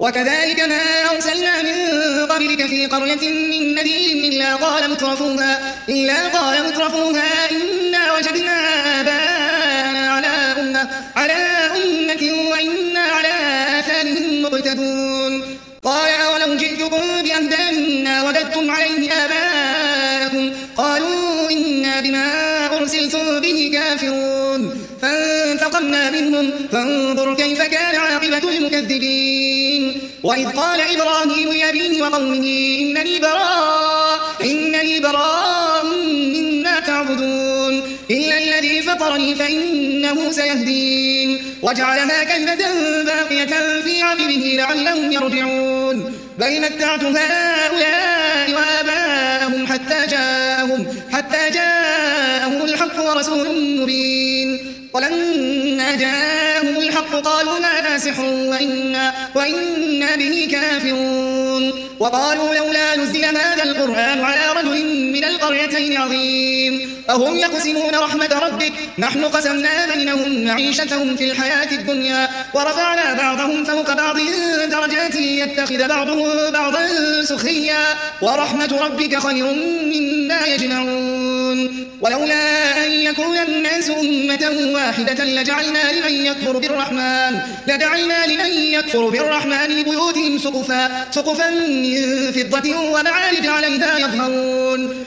وكذلك ما أرسلنا من قبلك في قرية من نذير إلا قال مترفوها إنا وجدنا آباءنا على أمة وإنا على آثارهم مقتدون. قال أولو جئتكم بأهدى مما وجدتم عليه آباءكم قالوا إنا بما أرسلتم به كافرون فانتقمنا منهم فانظر كيف كان عاقبة المكذبين. وإذ قال إبراهيم لأبيه وقومه إنني براء مما تعبدون إلا الذي فطرني فإنه سيهدين. وجعلها كلمة باقية في عقبه لعلهم يرجعون. بل متعت هؤلاء وآباءهم حتى جاءهم الحق ورسول مبين. ولما جاءهم الحق قالوا هذا سحر وإنا به كافرون. وقالوا لولا نزل هذا القرآن على رجل من القريتين عظيم أهم يقسمون رحمة ربك نحن قسمنا بينهم معيشتهم في الحياة الدنيا ورفعنا بعضهم فوق بعض درجات ليتخذ بعضهم بعضا سخريا ورحمة ربك خير مما يجمعون. ولولا أن يكون الناس أمة واحدة لجعلنا لمن يكفر بالرحمن لبيوتهم سقفا من فضة ومعارج عليها يظهرون.